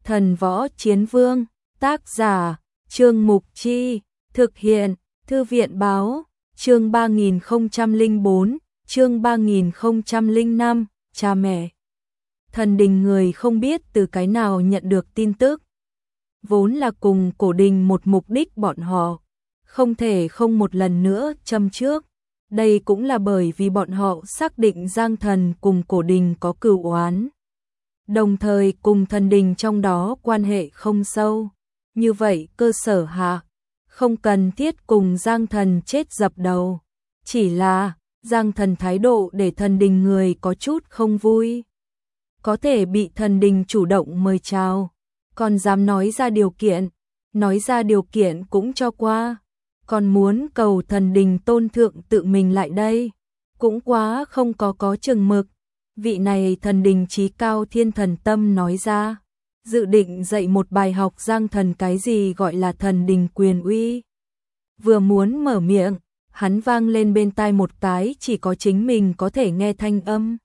Thần Võ Chiến Vương, tác giả, Trương Mục Chi, thực hiện, Thư viện báo, chương 3004, chương 3005, cha mẹ. Thần Đình người không biết từ cái nào nhận được tin tức. Vốn là cùng Cổ Đình một mục đích bọn họ, không thể không một lần nữa châm trước. Đây cũng là bởi vì bọn họ xác định Giang Thần cùng Cổ Đình có cửu oán. Đồng thời cùng Thần Đình trong đó quan hệ không sâu. Như vậy cơ sở hạ, không cần thiết cùng Giang Thần chết dập đầu. Chỉ là Giang Thần thái độ để Thần Đình người có chút không vui. Có thể bị Thần Đình chủ động mời chào, còn dám nói ra điều kiện cũng cho qua. Còn muốn cầu Thần Đình tôn thượng tự mình lại đây, cũng quá không có chừng mực. Vị này Thần Đình chí cao thiên thần tâm nói ra, dự định dạy một bài học Giang Thần cái gì gọi là Thần Đình quyền uy. Vừa muốn mở miệng, hắn vang lên bên tai một cái chỉ có chính mình có thể nghe thanh âm.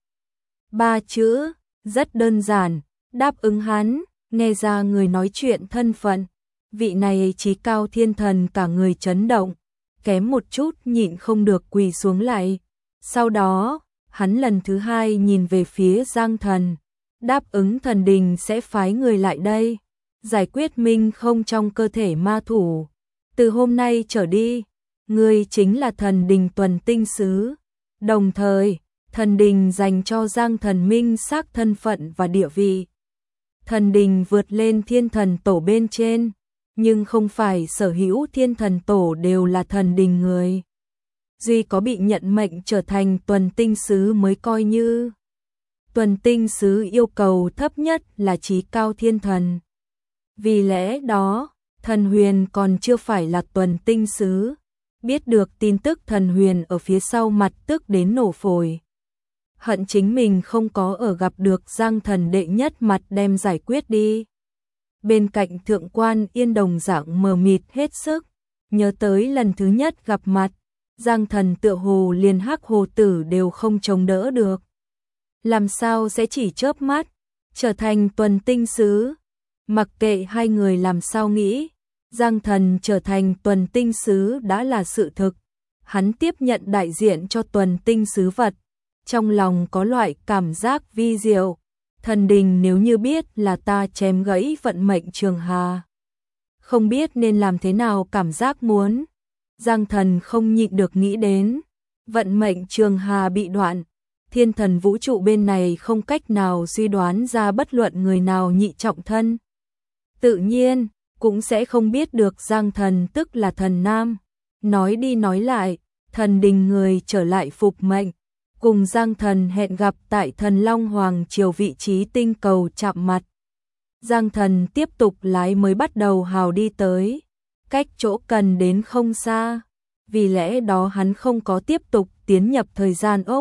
3 chữ, rất đơn giản, đáp ứng hắn, nghe ra người nói chuyện thân phận. Vị này chí cao thiên thần cả người chấn động, kém một chút nhịn không được quỳ xuống lại. Sau đó, hắn lần thứ hai nhìn về phía Giang Thần, đáp ứng Thần Đình sẽ phái người lại đây, giải quyết Minh Không trong cơ thể ma thủ. Từ hôm nay trở đi, ngươi chính là Thần Đình tuần tinh sứ. Đồng thời, Thần Đình dành cho Giang Thần minh xác thân phận và địa vị. Thần Đình vượt lên thiên thần tổ bên trên, nhưng không phải sở hữu thiên thần tổ đều là Thần Đình người. Duy có bị nhận mệnh trở thành tuần tinh sứ mới coi như. Tuần tinh sứ yêu cầu thấp nhất là chí cao thiên thần. Vì lẽ đó, Thần Huyền còn chưa phải là tuần tinh sứ. Biết được tin tức Thần Huyền ở phía sau mặt tức đến nổ phổi. Hận chính mình không có ở gặp được Giang Thần đệ nhất mặt đem giải quyết đi. Bên cạnh thượng quan Yên đồng dạng mờ mịt hết sức, nhớ tới lần thứ nhất gặp mặt, Giang Thần tựa hồ liền hắc hồ tử đều không chống đỡ được. Làm sao sẽ chỉ chớp mắt, trở thành tuần tinh sứ? Mặc kệ hai người làm sao nghĩ, Giang Thần trở thành tuần tinh sứ đã là sự thực. Hắn tiếp nhận đại diện cho tuần tinh sứ vật, trong lòng có loại cảm giác vi diệu. Thần Đình nếu như biết là ta chém gãy vận mệnh Trường Hà, không biết nên làm thế nào cảm giác muốn. Giang Thần không nhịn được nghĩ đến, vận mệnh Trường Hà bị đoạn, thiên thần vũ trụ bên này không cách nào suy đoán ra bất luận người nào nhị trọng thân. Tự nhiên, cũng sẽ không biết được Giang Thần tức là thần nam. Nói đi nói lại, Thần Đình người trở lại phục mệnh, cùng Giang Thần hẹn gặp tại Thần Long Hoàng Triều vị trí tinh cầu chạm mặt. Giang Thần tiếp tục lái mới bắt đầu hào đi tới, cách chỗ cần đến không xa, vì lẽ đó hắn không có tiếp tục tiến nhập thời gian ốc.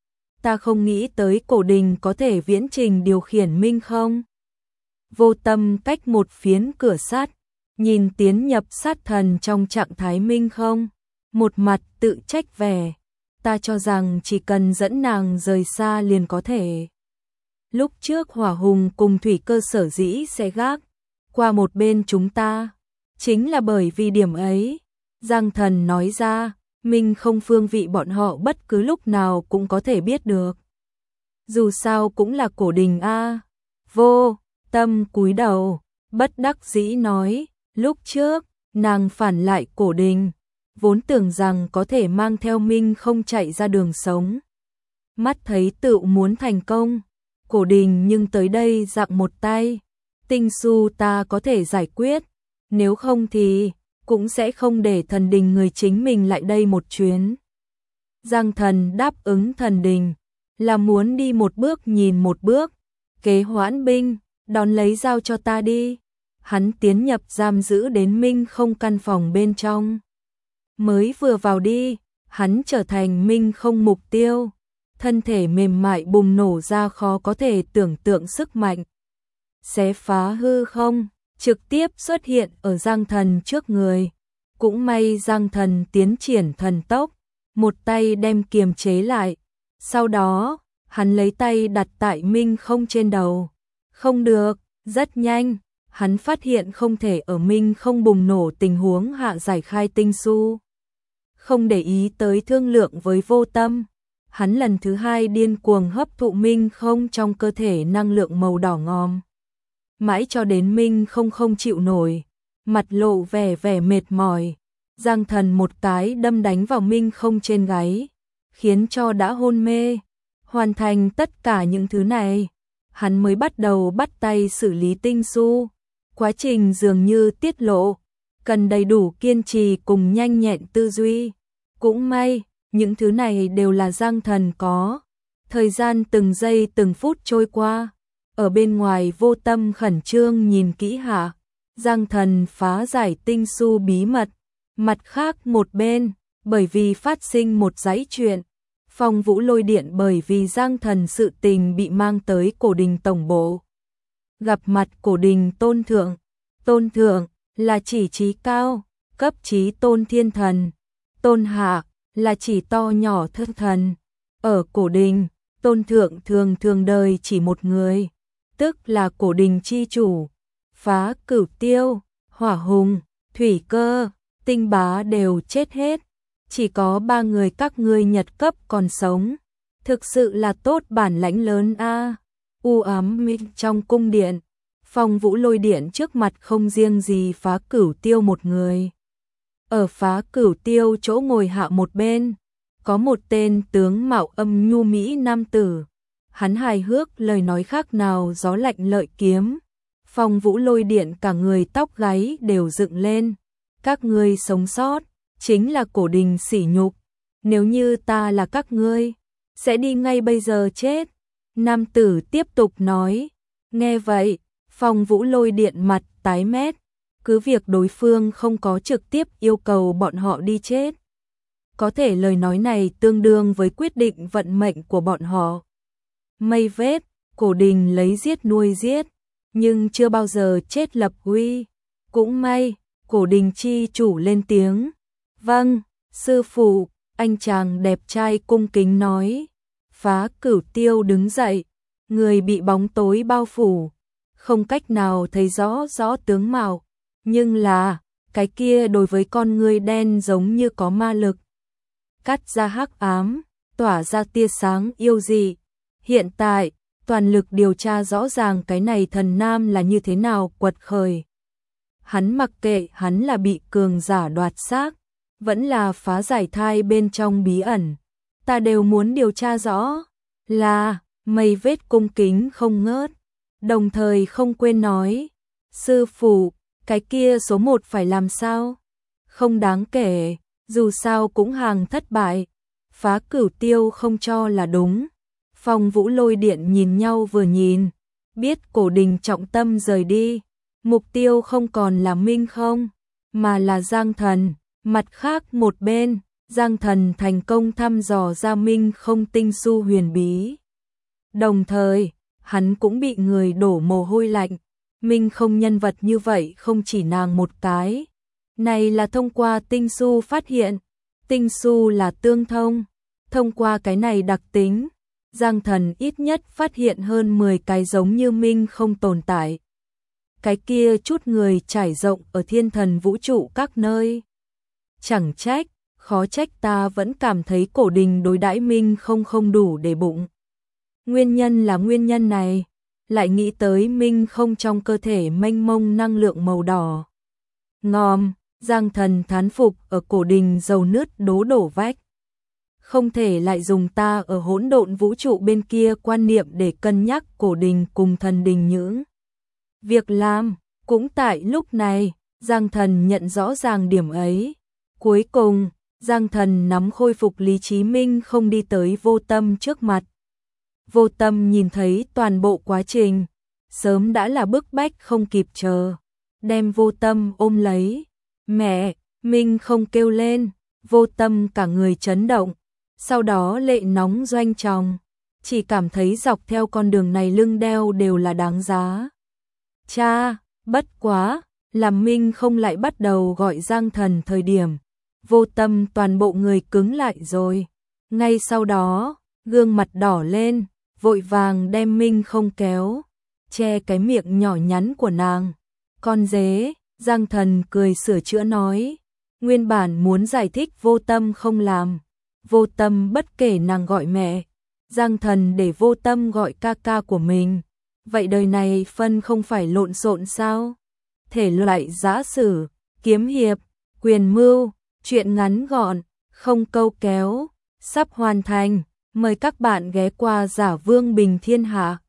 Ta không nghĩ tới Cổ Đình có thể viễn trình điều khiển Minh Không. Vô Tâm cách một phiến cửa sắt, nhìn tiến nhập sát thần trong trạng thái Minh Không, một mặt tự trách vẻ. Ta cho rằng chỉ cần dẫn nàng rời xa liền có thể. Lúc trước Hỏa Hùng cùng Thủy Cơ sở dĩ sẽ gác qua một bên chúng ta, chính là bởi vì điểm ấy. Giang Thần nói ra, Minh Không phương vị bọn họ bất cứ lúc nào cũng có thể biết được. Dù sao cũng là Cổ Đình a. Vô Tâm cúi đầu, bất đắc dĩ nói, lúc trước nàng phản lại Cổ Đình, vốn tưởng rằng có thể mang theo Minh Không chạy ra đường sống. Mắt thấy tự muốn thành công, Cổ Đình nhưng tới đây dặng một tay. Tinh su ta có thể giải quyết, nếu không thì cũng sẽ không để Thần Đình người chính mình lại đây một chuyến. Giang Thần đáp ứng Thần Đình, là muốn đi một bước nhìn một bước. Kế hoãn binh, đón lấy giao cho ta đi. Hắn tiến nhập giam giữ đến Minh Không căn phòng bên trong. Mới vừa vào đi, hắn trở thành Minh Không mục tiêu. Thân thể mềm mại bùng nổ ra khó có thể tưởng tượng sức mạnh. Xé phá hư không, trực tiếp xuất hiện ở Giang Thần trước người. Cũng may Giang Thần tiến triển thần tốc, một tay đem kiềm chế lại. Sau đó, hắn lấy tay đặt tại Minh Không trên đầu. Không được, Rất nhanh, hắn phát hiện không thể ở Minh không bùng nổ tình huống hạ giải khai tinh su. Không để ý tới thương lượng với Vô Tâm, hắn lần thứ hai điên cuồng hấp thụ Minh không trong cơ thể năng lượng màu đỏ ngòm. Mãi cho đến Minh không chịu nổi, mặt lộ vẻ mệt mỏi, Giang Thần một cái đâm đánh vào Minh không trên gáy, khiến cho đã hôn mê. Hoàn thành tất cả những thứ này, hắn mới bắt đầu bắt tay xử lý tinh su. Quá trình dường như tiết lộ, cần đầy đủ kiên trì cùng nhanh nhẹn tư duy. Cũng may, những thứ này đều là Giang Thần có. Thời gian từng giây từng phút trôi qua, ở bên ngoài Vô Tâm khẩn trương nhìn kỹ hạ, Giang Thần phá giải tinh su bí mật. Mặt khác một bên, bởi vì phát sinh một dãy chuyện, Phong Vũ lôi điện bởi vì Giang Thần sự tình bị mang tới cổ đình tổng bộ. Gặp mặt cổ đình tôn thượng là chỉ trí cao, cấp trí tôn thiên thần, tôn hạ là chỉ to nhỏ thất thần. Ở cổ đình, tôn thượng thường đời chỉ một người, tức là cổ đình chi chủ. Phá Cửu Tiêu, Hỏa Hùng, Thủy Cơ, Tinh Bá đều chết hết. Chỉ có 3 người các ngươi Nhật cấp còn sống. Thực sự là tốt bản lãnh lớn a. U ám trong cung điện, Phong Vũ lôi điện trước mặt không riêng gì Phá Cửu Tiêu một người. Ở Phá Cửu Tiêu chỗ ngồi hạ một bên, có một tên tướng mạo âm nhu mỹ nam tử. Hắn hài hước lời nói khác nào gió lạnh lợi kiếm. Phong Vũ lôi điện cả người tóc gáy đều dựng lên. Các ngươi sống sót chính là cổ đình sỉ nhục, nếu như ta là các ngươi, sẽ đi ngay bây giờ chết. Nam tử tiếp tục nói. Nghe vậy, Phong Vũ lôi điện mặt tái mét, cứ việc đối phương không có trực tiếp yêu cầu bọn họ đi chết. Có thể lời nói này tương đương với quyết định vận mệnh của bọn họ. Mây vết, cổ đình lấy giết nuôi giết, nhưng chưa bao giờ chết lập uy. Cũng may, cổ đình chi chủ lên tiếng. Vâng, sư phụ, anh chàng đẹp trai cung kính nói. Phá Cửu Tiêu đứng dậy, người bị bóng tối bao phủ, không cách nào thấy rõ tướng mạo, nhưng là, cái kia đối với con người đen giống như có ma lực. Cắt ra hắc ám, tỏa ra tia sáng yêu dị. Hiện tại, toàn lực điều tra rõ ràng cái này thần nam là như thế nào quật khởi. Hắn mặc kệ hắn là bị cường giả đoạt xác, vẫn là phá giải thai bên trong bí ẩn. Ta đều muốn điều tra rõ. Là, mây vết cung kính không ngớt, đồng thời không quên nói. Sư phụ, cái kia số 1 phải làm sao? Không đáng kể, dù sao cũng hàng thất bại. Phá Cửu Tiêu không cho là đúng. Phong Vũ lôi điện nhìn nhau vừa nhìn, biết cổ đình trọng tâm rời đi. Mục tiêu không còn là Minh không, mà là Giang Thần. Mặt khác một bên, Giang Thần thành công thăm dò ra Minh không tinh su huyền bí. Đồng thời, hắn cũng bị người đổ mồ hôi lạnh. Minh không nhân vật như vậy không chỉ nàng một cái. Này là thông qua tinh su phát hiện. Tinh su là tương thông. Thông qua cái này đặc tính, Giang Thần ít nhất phát hiện hơn 10 cái giống như Minh không tồn tại. Cái kia chút người trải rộng ở thiên thần vũ trụ các nơi. Chẳng trách, khó trách ta vẫn cảm thấy cổ đình đối đãi Minh không đủ để bụng. Nguyên nhân là nguyên nhân này, lại nghĩ tới Minh không trong cơ thể mênh mông năng lượng màu đỏ. Ngòm, Giang Thần thán phục ở cổ đình dầu nứt đố đổ vách. Không thể lại dùng ta ở hỗn độn vũ trụ bên kia quan niệm để cân nhắc cổ đình cùng thần đình những việc làm. Cũng tại lúc này, Giang Thần nhận rõ ràng điểm ấy. Cuối cùng, Giang Thần nắm khôi phục lý trí Minh không đi tới Vô Tâm trước mặt. Vô Tâm nhìn thấy toàn bộ quá trình, sớm đã là bức bách không kịp chờ, đem Vô Tâm ôm lấy. Mẹ, Minh không kêu lên, Vô Tâm cả người chấn động, sau đó lệ nóng doanh tròng, chỉ cảm thấy dọc theo con đường này lưng đeo đều là đáng giá. Cha, bất quá, làm Minh không lại bắt đầu gọi Giang Thần thời điểm, Vô Tâm toàn bộ người cứng lại rồi. Ngay sau đó, gương mặt đỏ lên, vội vàng đem Minh không kéo. che cái miệng nhỏ nhắn của nàng. Con dế, Giang Thần cười sửa chữa nói, nguyên bản muốn giải thích Vô Tâm không làm. Vô Tâm bất kể nàng gọi mẹ, Giang Thần để Vô Tâm gọi ca ca của mình. Vậy đời này phân không phải lộn xộn sao? Thể loại giã sử, kiếm hiệp, quyền mưu, truyện ngắn gọn, không câu kéo, sắp hoàn thành. Mời các bạn ghé qua Giả Vương Bình Thiên Hạ.